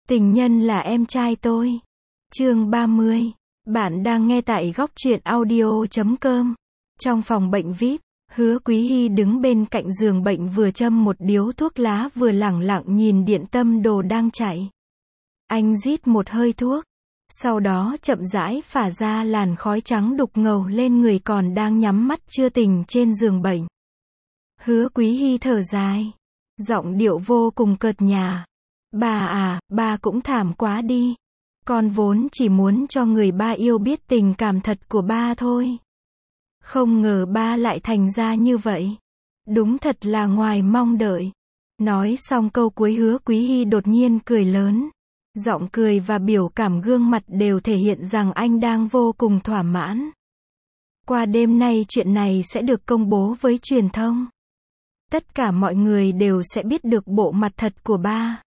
Tình nhân là em trai tôi. Chương 30. Bạn đang nghe tại góc truyện audio.com. Trong phòng bệnh VIP, Hứa Quý Hy đứng bên cạnh giường bệnh vừa châm một điếu thuốc lá vừa lẳng lặng nhìn điện tâm đồ đang chạy. Anh rít một hơi thuốc, sau đó chậm rãi phả ra làn khói trắng đục ngầu lên người còn đang nhắm mắt chưa tỉnh trên giường bệnh. Hứa Quý Hy thở dài, giọng điệu vô cùng cợt nhả. Bà à, bà cũng thảm quá đi. Con vốn chỉ muốn cho người ba yêu biết tình cảm thật của ba thôi. Không ngờ ba lại thành ra như vậy. Đúng thật là ngoài mong đợi. Nói xong câu cuối Hứa Quý Hy đột nhiên cười lớn. Giọng cười và biểu cảm gương mặt đều thể hiện rằng anh đang vô cùng thỏa mãn. Qua đêm nay chuyện này sẽ được công bố với truyền thông. Tất cả mọi người đều sẽ biết được bộ mặt thật của ba.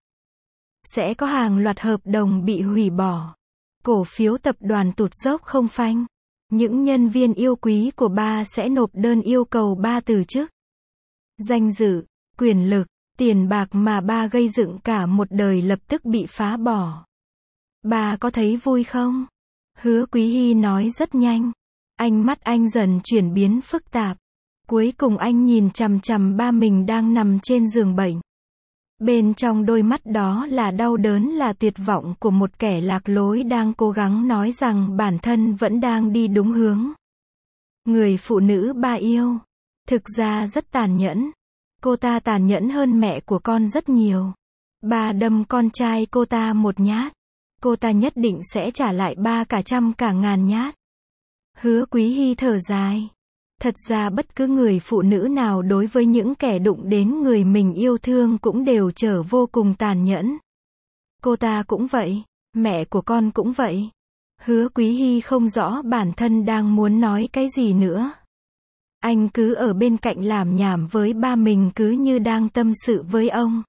Sẽ có hàng loạt hợp đồng bị hủy bỏ. Cổ phiếu tập đoàn tụt dốc không phanh. Những nhân viên yêu quý của ba sẽ nộp đơn yêu cầu ba từ chức. Danh dự, quyền lực, tiền bạc mà ba gây dựng cả một đời lập tức bị phá bỏ. Ba có thấy vui không? Hứa Quý Hy nói rất nhanh. Ánh mắt anh dần chuyển biến phức tạp. Cuối cùng anh nhìn chằm chằm ba mình đang nằm trên giường bệnh. Bên trong đôi mắt đó là đau đớn, là tuyệt vọng của một kẻ lạc lối đang cố gắng nói rằng bản thân vẫn đang đi đúng hướng. Người phụ nữ ba yêu, thực ra rất tàn nhẫn. Cô ta tàn nhẫn hơn mẹ của con rất nhiều. Ba đâm con trai cô ta một nhát. Cô ta nhất định sẽ trả lại ba cả trăm cả ngàn nhát. Hứa Quý Hy thở dài. Thật ra bất cứ người phụ nữ nào đối với những kẻ đụng đến người mình yêu thương cũng đều trở vô cùng tàn nhẫn. Cô ta cũng vậy, mẹ của con cũng vậy. Hứa Quý Hy không rõ bản thân đang muốn nói cái gì nữa. Anh cứ ở bên cạnh lảm nhảm với ba mình cứ như đang tâm sự với ông.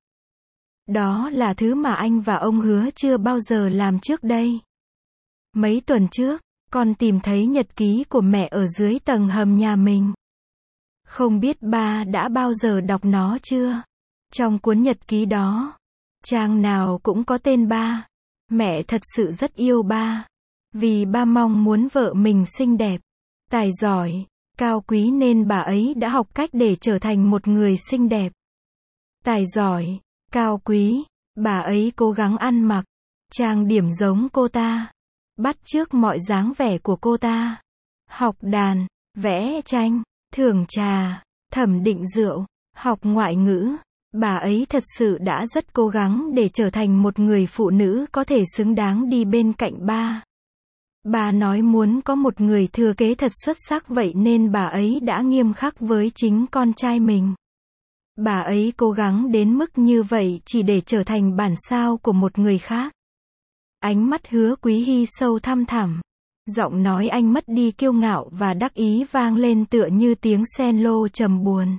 Đó là thứ mà anh và ông Hứa chưa bao giờ làm trước đây. Mấy tuần trước, con tìm thấy nhật ký của mẹ ở dưới tầng hầm nhà mình. Không biết ba đã bao giờ đọc nó chưa? Trong cuốn nhật ký đó, trang nào cũng có tên ba. Mẹ thật sự rất yêu ba. Vì ba mong muốn vợ mình xinh đẹp, tài giỏi, cao quý nên bà ấy đã học cách để trở thành một người xinh đẹp. Tài giỏi, cao quý, bà ấy cố gắng ăn mặc, trang điểm giống cô ta. Bắt chước mọi dáng vẻ của cô ta. Học đàn, vẽ tranh, thưởng trà, thẩm định rượu, học ngoại ngữ. Bà ấy thật sự đã rất cố gắng để trở thành một người phụ nữ có thể xứng đáng đi bên cạnh ba. Bà nói muốn có một người thừa kế thật xuất sắc, vậy nên bà ấy đã nghiêm khắc với chính con trai mình. Bà ấy cố gắng đến mức như vậy chỉ để trở thành bản sao của một người khác. Ánh mắt Hứa Quý Hy sâu thăm thẳm. Giọng nói anh mất đi kiêu ngạo và đắc ý vang lên tựa như tiếng cello trầm buồn.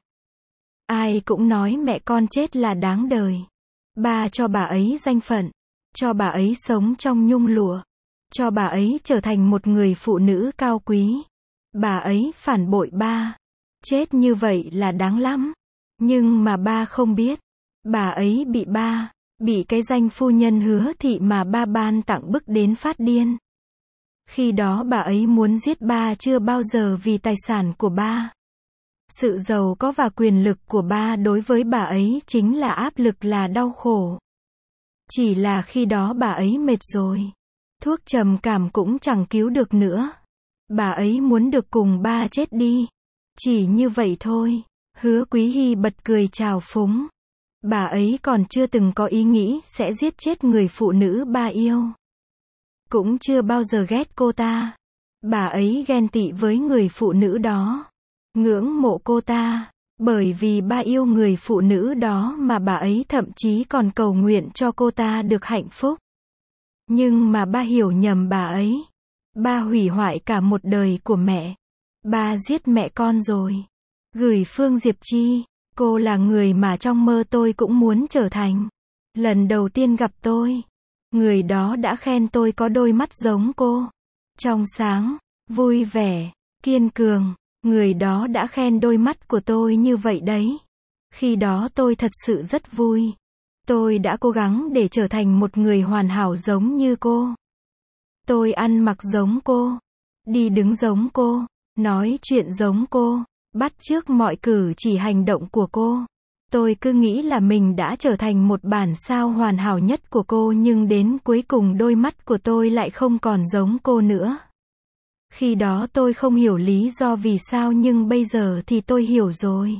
Ai cũng nói mẹ con chết là đáng đời. Ba cho bà ấy danh phận, cho bà ấy sống trong nhung lụa, cho bà ấy trở thành một người phụ nữ cao quý. Bà ấy phản bội ba. Chết như vậy là đáng lắm. Nhưng mà ba không biết. Bà ấy bị cái danh phu nhân Hứa thị mà ba ban tặng bức đến phát điên. Khi đó bà ấy muốn giết ba chưa bao giờ vì tài sản của ba. Sự giàu có và quyền lực của ba đối với bà ấy chính là áp lực, là đau khổ. Chỉ là khi đó bà ấy mệt rồi. Thuốc trầm cảm cũng chẳng cứu được nữa. Bà ấy muốn được cùng ba chết đi. Chỉ như vậy thôi. Hứa Quý Hy bật cười trào phúng. Bà ấy còn chưa từng có ý nghĩ sẽ giết chết người phụ nữ ba yêu. Cũng chưa bao giờ ghét cô ta. Bà ấy ghen tị với người phụ nữ đó. Ngưỡng mộ cô ta. Bởi vì ba yêu người phụ nữ đó mà bà ấy thậm chí còn cầu nguyện cho cô ta được hạnh phúc. Nhưng mà ba hiểu nhầm bà ấy. Ba hủy hoại cả một đời của mẹ. Ba giết mẹ con rồi. Gửi Phương Diệp Chi. Cô là người mà trong mơ tôi cũng muốn trở thành. Lần đầu tiên gặp tôi, người đó đã khen tôi có đôi mắt giống cô. Trong sáng, vui vẻ, kiên cường. Người đó đã khen đôi mắt của tôi như vậy đấy. Khi đó tôi thật sự rất vui. Tôi đã cố gắng để trở thành một người hoàn hảo giống như cô. Tôi ăn mặc giống cô, đi đứng giống cô, nói chuyện giống cô, bắt chước mọi cử chỉ hành động của cô. Tôi cứ nghĩ là mình đã trở thành một bản sao hoàn hảo nhất của cô, nhưng đến cuối cùng đôi mắt của tôi lại không còn giống cô nữa. Khi đó tôi không hiểu lý do vì sao, nhưng bây giờ thì tôi hiểu rồi.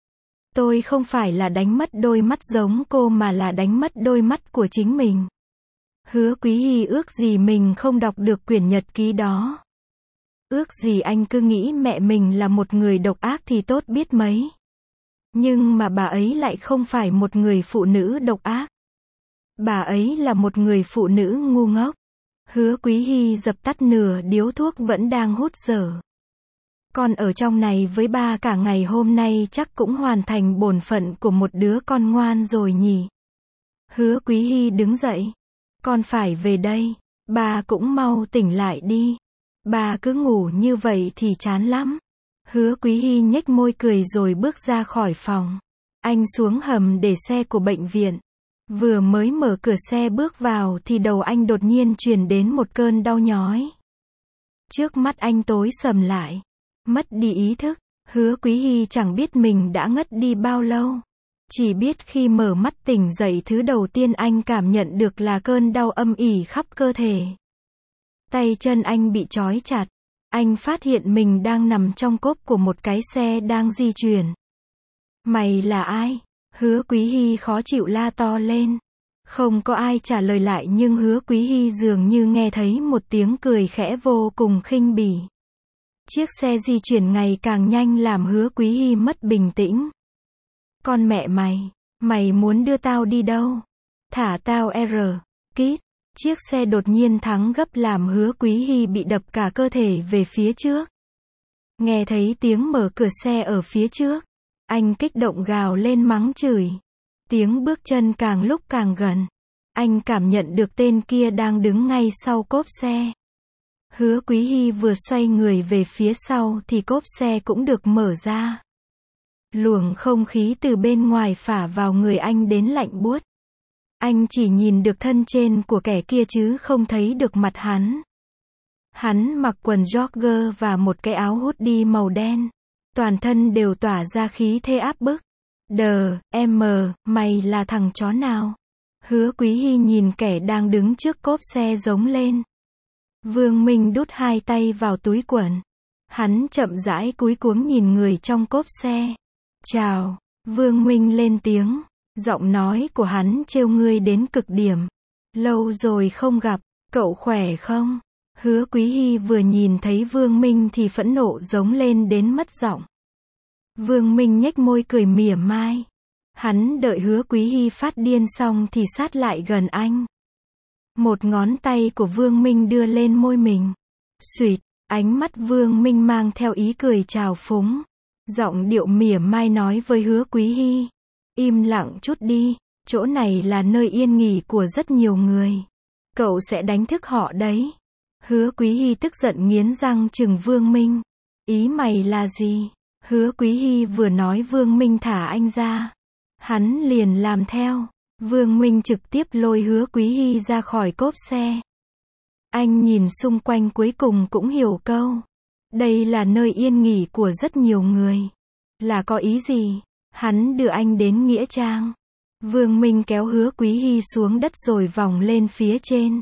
Tôi không phải là đánh mất đôi mắt giống cô mà là đánh mất đôi mắt của chính mình. Hứa Quý Hy ước gì mình không đọc được quyển nhật ký đó. Ước gì anh cứ nghĩ mẹ mình là một người độc ác thì tốt biết mấy. Nhưng mà bà ấy lại không phải một người phụ nữ độc ác. Bà ấy là một người phụ nữ ngu ngốc. Hứa Quý Hy dập tắt nửa điếu thuốc vẫn đang hút dở. Con ở trong này với ba cả ngày hôm nay chắc cũng hoàn thành bổn phận của một đứa con ngoan rồi nhỉ. Hứa Quý Hy đứng dậy. Con phải về đây. Ba cũng mau tỉnh lại đi. Ba cứ ngủ như vậy thì chán lắm. Hứa Quý Hy nhếch môi cười rồi bước ra khỏi phòng. Anh xuống hầm để xe của bệnh viện. Vừa mới mở cửa xe bước vào thì đầu anh đột nhiên truyền đến một cơn đau nhói. Trước mắt anh tối sầm lại. Mất đi ý thức. Hứa Quý Hy chẳng biết mình đã ngất đi bao lâu. Chỉ biết khi mở mắt tỉnh dậy, thứ đầu tiên anh cảm nhận được là cơn đau âm ỉ khắp cơ thể. Tay chân anh bị trói chặt. Anh phát hiện mình đang nằm trong cốp của một cái xe đang di chuyển. Mày là ai? Hứa Quý Hy khó chịu la to lên. Không có ai trả lời lại, nhưng Hứa Quý Hy dường như nghe thấy một tiếng cười khẽ vô cùng khinh bỉ. Chiếc xe di chuyển ngày càng nhanh làm Hứa Quý Hy mất bình tĩnh. Con mẹ mày, mày muốn đưa tao đi đâu? Thả tao kít. Chiếc xe đột nhiên thắng gấp làm Hứa Quý Hy bị đập cả cơ thể về phía trước. Nghe thấy tiếng mở cửa xe ở phía trước, anh kích động gào lên mắng chửi. Tiếng bước chân càng lúc càng gần. Anh cảm nhận được tên kia đang đứng ngay sau cốp xe. Hứa Quý Hy vừa xoay người về phía sau thì cốp xe cũng được mở ra. Luồng không khí từ bên ngoài phả vào người anh đến lạnh buốt. Anh chỉ nhìn được thân trên của kẻ kia chứ không thấy được mặt hắn. Hắn mặc quần jogger và một cái áo hoodie màu đen. Toàn thân đều tỏa ra khí thế áp bức. Mày là thằng chó nào? Hứa Quý Hy nhìn kẻ đang đứng trước cốp xe giống lên. Vương Minh đút hai tay vào túi quần. Hắn chậm rãi cúi cuống nhìn người trong cốp xe. Chào, Vương Minh lên tiếng. Giọng nói của hắn trêu ngươi đến cực điểm. Lâu rồi không gặp, cậu khỏe không? Hứa Quý Hy vừa nhìn thấy Vương Minh thì phẫn nộ giống lên đến mất giọng. Vương Minh nhếch môi cười mỉa mai. Hắn đợi Hứa Quý Hy phát điên xong thì sát lại gần anh. Một ngón tay của Vương Minh đưa lên môi mình. Xuỵt, ánh mắt Vương Minh mang theo ý cười trào phúng. Giọng điệu mỉa mai nói với Hứa Quý Hy. Im lặng chút đi, chỗ này là nơi yên nghỉ của rất nhiều người. Cậu sẽ đánh thức họ đấy. Hứa Quý Hy tức giận nghiến răng trừng Vương Minh. Ý mày là gì? Hứa Quý Hy vừa nói Vương Minh thả anh ra. Hắn liền làm theo. Vương Minh trực tiếp lôi Hứa Quý Hy ra khỏi cốp xe. Anh nhìn xung quanh cuối cùng cũng hiểu câu. Đây là nơi yên nghỉ của rất nhiều người. Là có ý gì? Hắn đưa anh đến nghĩa trang. Vương Minh kéo Hứa Quý Hy xuống đất rồi vòng lên phía trên.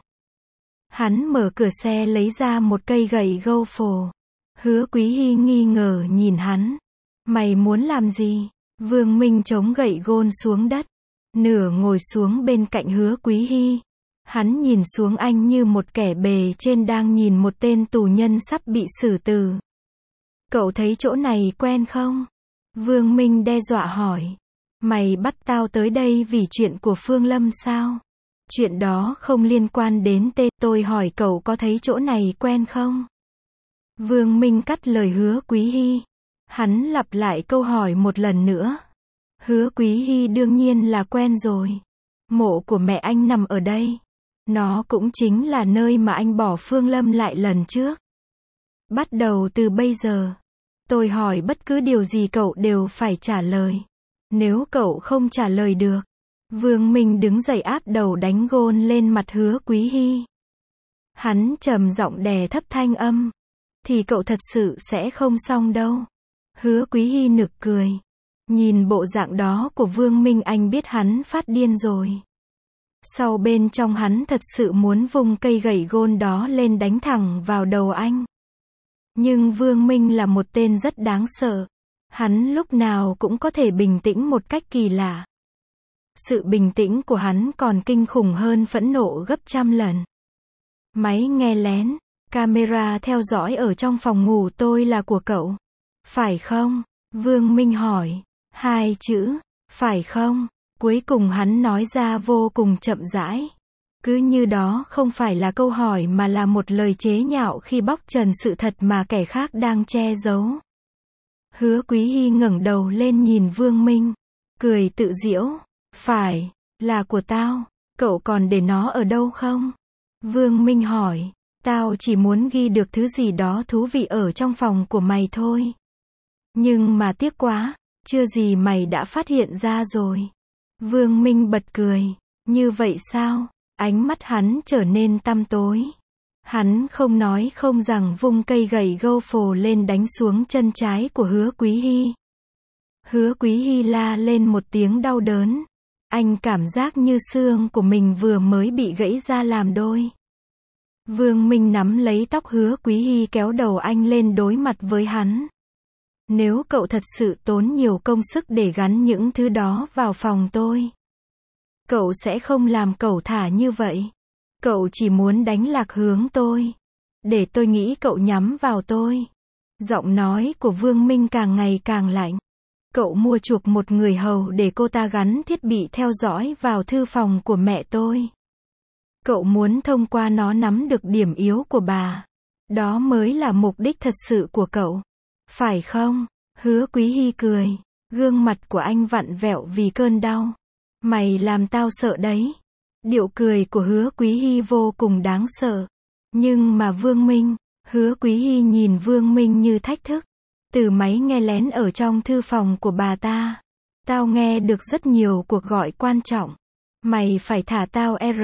Hắn mở cửa xe lấy ra một cây gậy gâu phổ. Hứa Quý Hy nghi ngờ nhìn hắn. Mày muốn làm gì? Vương Minh chống gậy gôn xuống đất. Nửa ngồi xuống bên cạnh Hứa Quý Hy. Hắn nhìn xuống anh như một kẻ bề trên đang nhìn một tên tù nhân sắp bị xử tử. Cậu thấy chỗ này quen không? Vương Minh đe dọa hỏi. Mày bắt tao tới đây vì chuyện của Phương Lâm sao? Chuyện đó không liên quan đến tôi hỏi cậu có thấy chỗ này quen không? Vương Minh cắt lời Hứa Quý Hy. Hắn lặp lại câu hỏi một lần nữa. Hứa Quý Hy đương nhiên là quen rồi. Mộ của mẹ anh nằm ở đây. Nó cũng chính là nơi mà anh bỏ Phương Lâm lại lần trước. Bắt đầu từ bây giờ, tôi hỏi bất cứ điều gì cậu đều phải trả lời. Nếu cậu không trả lời được, Vương Minh đứng dậy áp đầu đánh gôn lên mặt Hứa Quý Hy. Hắn trầm giọng đè thấp thanh âm. Thì cậu thật sự sẽ không xong đâu. Hứa Quý Hy nực cười. Nhìn bộ dạng đó của Vương Minh anh biết hắn phát điên rồi. Sau bên trong hắn thật sự muốn vung cây gậy gôn đó lên đánh thẳng vào đầu anh. Nhưng Vương Minh là một tên rất đáng sợ. Hắn lúc nào cũng có thể bình tĩnh một cách kỳ lạ. Sự bình tĩnh của hắn còn kinh khủng hơn phẫn nộ gấp trăm lần. Máy nghe lén, camera theo dõi ở trong phòng ngủ tôi là của cậu. Phải không? Vương Minh hỏi. 2 chữ, phải không? Cuối cùng hắn nói ra vô cùng chậm rãi. Cứ như đó không phải là câu hỏi mà là một lời chế nhạo khi bóc trần sự thật mà kẻ khác đang che giấu. Hứa Quý Hy ngẩng đầu lên nhìn Vương Minh, cười tự giễu. Phải, là của tao, cậu còn để nó ở đâu không? Vương Minh hỏi, tao chỉ muốn ghi được thứ gì đó thú vị ở trong phòng của mày thôi. Nhưng mà tiếc quá, chưa gì mày đã phát hiện ra rồi. Vương Minh bật cười, như vậy sao? Ánh mắt hắn trở nên tăm tối. Hắn không nói không rằng vung cây gậy gâu phồ lên đánh xuống chân trái của Hứa Quý Hy. Hứa Quý Hy la lên một tiếng đau đớn. Anh cảm giác như xương của mình vừa mới bị gãy ra làm đôi. Vương Minh nắm lấy tóc Hứa Quý Hy kéo đầu anh lên đối mặt với hắn. Nếu cậu thật sự tốn nhiều công sức để gắn những thứ đó vào phòng tôi, cậu sẽ không làm cẩu thả như vậy. Cậu chỉ muốn đánh lạc hướng tôi. Để tôi nghĩ cậu nhắm vào tôi. Giọng nói của Vương Minh càng ngày càng lạnh. Cậu mua chuộc một người hầu để cô ta gắn thiết bị theo dõi vào thư phòng của mẹ tôi. Cậu muốn thông qua nó nắm được điểm yếu của bà. Đó mới là mục đích thật sự của cậu. Phải không? Hứa Quý Hy cười. Gương mặt của anh vặn vẹo vì cơn đau. Mày làm tao sợ đấy. Điệu cười của Hứa Quý Hy vô cùng đáng sợ. Nhưng mà Vương Minh, Hứa Quý Hy nhìn Vương Minh như thách thức. Từ máy nghe lén ở trong thư phòng của bà ta, tao nghe được rất nhiều cuộc gọi quan trọng. Mày phải thả tao R.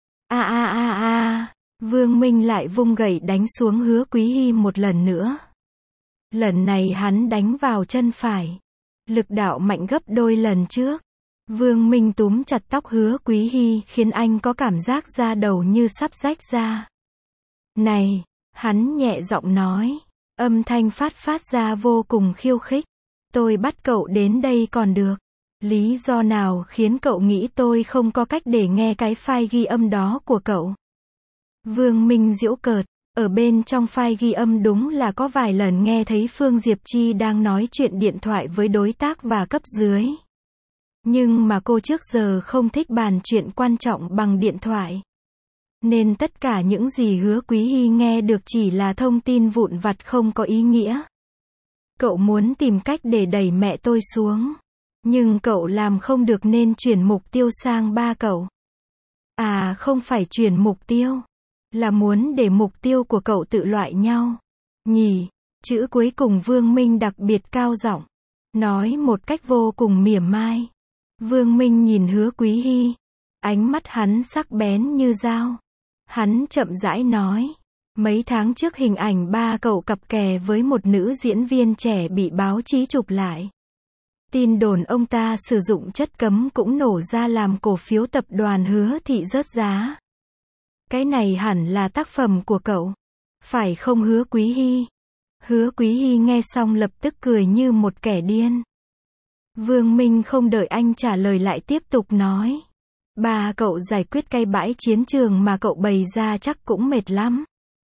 Vương Minh lại vung gậy đánh xuống Hứa Quý Hy một lần nữa. Lần này hắn đánh vào chân phải. Lực đạo mạnh gấp đôi lần trước. Vương Minh túm chặt tóc Hứa Quý Hy khiến anh có cảm giác da đầu như sắp rách ra. Này, hắn nhẹ giọng nói. Âm thanh phát ra vô cùng khiêu khích. Tôi bắt cậu đến đây còn được. Lý do nào khiến cậu nghĩ tôi không có cách để nghe cái file ghi âm đó của cậu? Vương Minh giễu cợt. Ở bên trong file ghi âm đúng là có vài lần nghe thấy Phương Diệp Chi đang nói chuyện điện thoại với đối tác và cấp dưới. Nhưng mà cô trước giờ không thích bàn chuyện quan trọng bằng điện thoại. Nên tất cả những gì Hứa Quý Hy nghe được chỉ là thông tin vụn vặt không có ý nghĩa. Cậu muốn tìm cách để đẩy mẹ tôi xuống. Nhưng cậu làm không được nên chuyển mục tiêu sang ba cậu. À không phải chuyển mục tiêu. Là muốn để mục tiêu của cậu tự loại nhau. Nhỉ, chữ cuối cùng Vương Minh đặc biệt cao giọng. Nói một cách vô cùng mỉa mai. Vương Minh nhìn Hứa Quý Hy. Ánh mắt hắn sắc bén như dao. Hắn chậm rãi nói. Mấy tháng trước hình ảnh ba cậu cặp kè với một nữ diễn viên trẻ bị báo chí chụp lại. Tin đồn ông ta sử dụng chất cấm cũng nổ ra làm cổ phiếu tập đoàn Hứa Thị rớt giá. Cái này hẳn là tác phẩm của cậu. Phải không Hứa Quý Hy? Hứa Quý Hy nghe xong lập tức cười như một kẻ điên. Vương Minh không đợi anh trả lời lại tiếp tục nói. Ba cậu giải quyết cái bãi chiến trường mà cậu bày ra chắc cũng mệt lắm.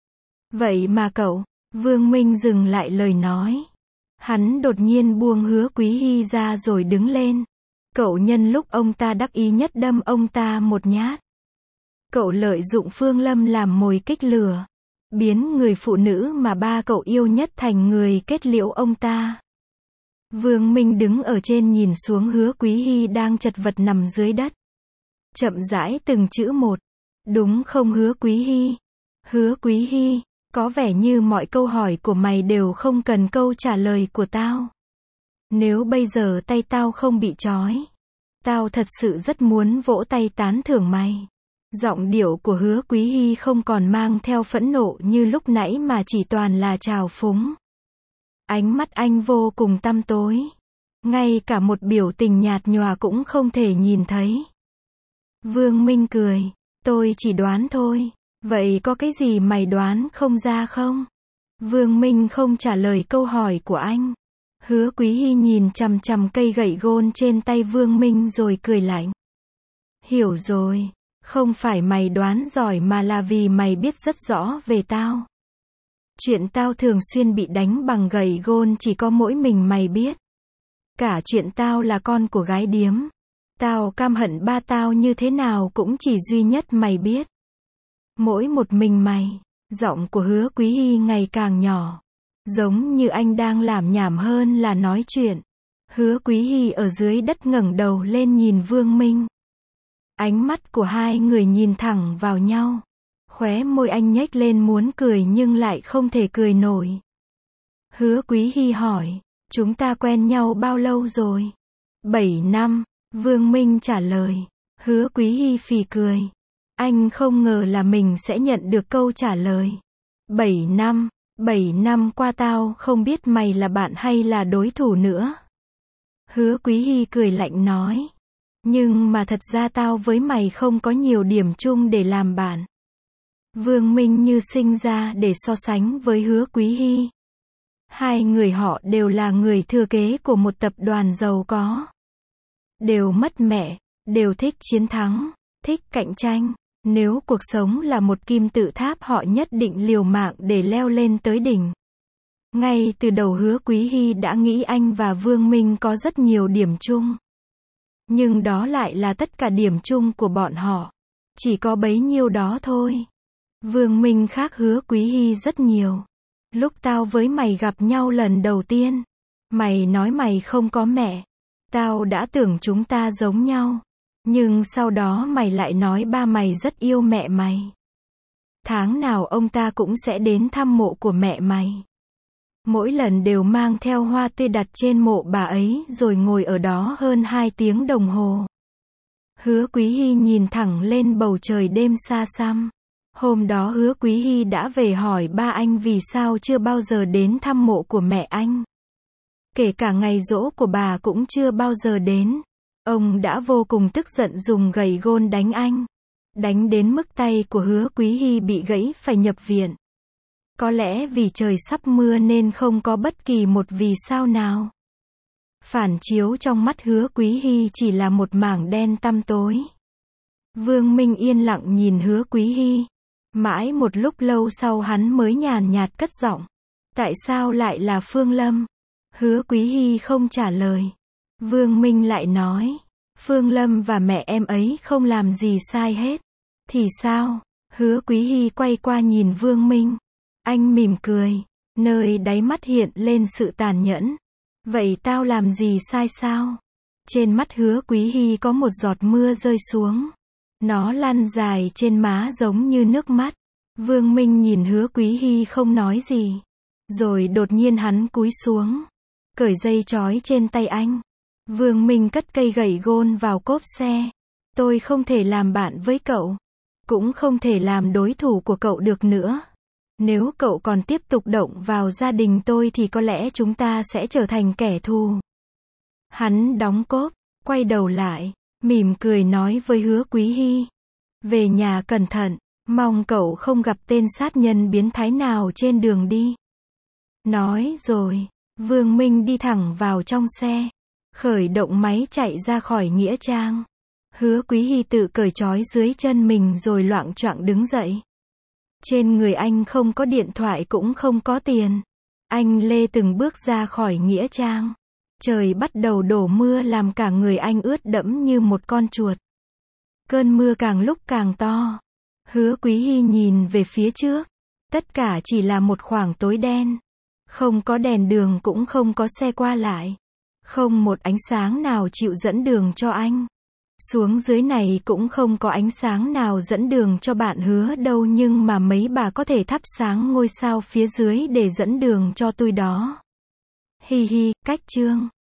Vậy mà cậu, Vương Minh dừng lại lời nói. Hắn đột nhiên buông Hứa Quý Hy ra rồi đứng lên. Cậu nhân lúc ông ta đắc ý nhất đâm ông ta một nhát. Cậu lợi dụng Phương Lâm làm mồi kích lửa. Biến người phụ nữ mà ba cậu yêu nhất thành người kết liễu ông ta. Vương Minh đứng ở trên nhìn xuống Hứa Quý Hy đang chật vật nằm dưới đất. Chậm rãi từng chữ một. Đúng không Hứa Quý Hy? Hứa Quý Hy, có vẻ như mọi câu hỏi của mày đều không cần câu trả lời của tao. Nếu bây giờ tay tao không bị trói, Tao thật sự rất muốn vỗ tay tán thưởng mày. Giọng điệu của Hứa Quý Hy không còn mang theo phẫn nộ như lúc nãy mà chỉ toàn là trào phúng. Ánh mắt anh vô cùng tăm tối. Ngay cả một biểu tình nhạt nhòa cũng không thể nhìn thấy. Vương Minh cười. Tôi chỉ đoán thôi. Vậy có cái gì mày đoán không ra không? Vương Minh không trả lời câu hỏi của anh. Hứa Quý Hy nhìn chằm chằm cây gậy gôn trên tay Vương Minh rồi cười lạnh. Hiểu rồi. Không phải mày đoán giỏi mà là vì mày biết rất rõ về tao. Chuyện tao thường xuyên bị đánh bằng gậy gôn chỉ có mỗi mình mày biết. Cả chuyện tao là con của gái điếm. Tao căm hận ba tao như thế nào cũng chỉ duy nhất mày biết. Mỗi một mình mày. Giọng của Hứa Quý Hy ngày càng nhỏ. Giống như anh đang lảm nhảm hơn là nói chuyện. Hứa Quý Hy ở dưới đất ngẩng đầu lên nhìn Vương Minh. Ánh mắt của hai người nhìn thẳng vào nhau. Khóe môi anh nhếch lên muốn cười nhưng lại không thể cười nổi. Hứa Quý Hy hỏi, chúng ta quen nhau bao lâu rồi? 7 năm, Vương Minh trả lời. Hứa Quý Hy phì cười. Anh không ngờ là mình sẽ nhận được câu trả lời. 7 năm, 7 năm qua tao không biết mày là bạn hay là đối thủ nữa. Hứa Quý Hy cười lạnh nói. Nhưng mà thật ra tao với mày không có nhiều điểm chung để làm bạn. Vương Minh như sinh ra để so sánh với Hứa Quý Hy. Hai người họ đều là người thừa kế của một tập đoàn giàu có. Đều mất mẹ, đều thích chiến thắng, thích cạnh tranh. Nếu cuộc sống là một kim tự tháp họ nhất định liều mạng để leo lên tới đỉnh. Ngay từ đầu Hứa Quý Hy đã nghĩ anh và Vương Minh có rất nhiều điểm chung. Nhưng đó lại là tất cả điểm chung của bọn họ. Chỉ có bấy nhiêu đó thôi. Vương Minh khác Hứa Quý Hy rất nhiều. Lúc tao với mày gặp nhau lần đầu tiên, mày nói mày không có mẹ. Tao đã tưởng chúng ta giống nhau. Nhưng sau đó mày lại nói ba mày rất yêu mẹ mày. Tháng nào ông ta cũng sẽ đến thăm mộ của mẹ mày. Mỗi lần đều mang theo hoa tươi đặt trên mộ bà ấy rồi ngồi ở đó hơn 2 tiếng đồng hồ. Hứa Quý Hy nhìn thẳng lên bầu trời đêm xa xăm. Hôm đó Hứa Quý Hy đã về hỏi ba anh vì sao chưa bao giờ đến thăm mộ của mẹ anh. Kể cả ngày giỗ của bà cũng chưa bao giờ đến. Ông đã vô cùng tức giận dùng gậy gôn đánh anh. Đánh đến mức tay của Hứa Quý Hy bị gãy phải nhập viện. Có lẽ vì trời sắp mưa nên không có bất kỳ một vì sao nào. Phản chiếu trong mắt Hứa Quý Hy chỉ là một mảng đen tăm tối. Vương Minh yên lặng nhìn Hứa Quý Hy. Mãi một lúc lâu sau hắn mới nhàn nhạt cất giọng. Tại sao lại là Phương Lâm? Hứa Quý Hy không trả lời. Vương Minh lại nói. Phương Lâm và mẹ em ấy không làm gì sai hết. Thì sao? Hứa Quý Hy quay qua nhìn Vương Minh. Anh mỉm cười. Nơi đáy mắt hiện lên sự tàn nhẫn. Vậy tao làm gì sai sao? Trên mắt Hứa Quý Hy có một giọt mưa rơi xuống. Nó lăn dài trên má giống như nước mắt. Vương Minh nhìn Hứa Quý Hy không nói gì. Rồi đột nhiên hắn cúi xuống. Cởi dây trói trên tay anh. Vương Minh cất cây gậy gôn vào cốp xe. Tôi không thể làm bạn với cậu. Cũng không thể làm đối thủ của cậu được nữa. Nếu cậu còn tiếp tục động vào gia đình tôi thì có lẽ chúng ta sẽ trở thành kẻ thù. Hắn đóng cốp, quay đầu lại, mỉm cười nói với Hứa Quý Hy. Về nhà cẩn thận, mong cậu không gặp tên sát nhân biến thái nào trên đường đi. Nói rồi, Vương Minh đi thẳng vào trong xe. Khởi động máy chạy ra khỏi Nghĩa Trang. Hứa Quý Hy tự cởi trói dưới chân mình rồi loạng choạng đứng dậy. Trên người anh không có điện thoại cũng không có tiền. Anh lê từng bước ra khỏi Nghĩa Trang. Trời bắt đầu đổ mưa làm cả người anh ướt đẫm như một con chuột. Cơn mưa càng lúc càng to. Hứa Quý Hy nhìn về phía trước. Tất cả chỉ là một khoảng tối đen. Không có đèn đường cũng không có xe qua lại. Không một ánh sáng nào chịu dẫn đường cho anh. Xuống dưới này cũng không có ánh sáng nào dẫn đường cho bạn Hứa đâu, nhưng mà mấy bà có thể thắp sáng ngôi sao phía dưới để dẫn đường cho tôi đó. Hi hi, cách chương.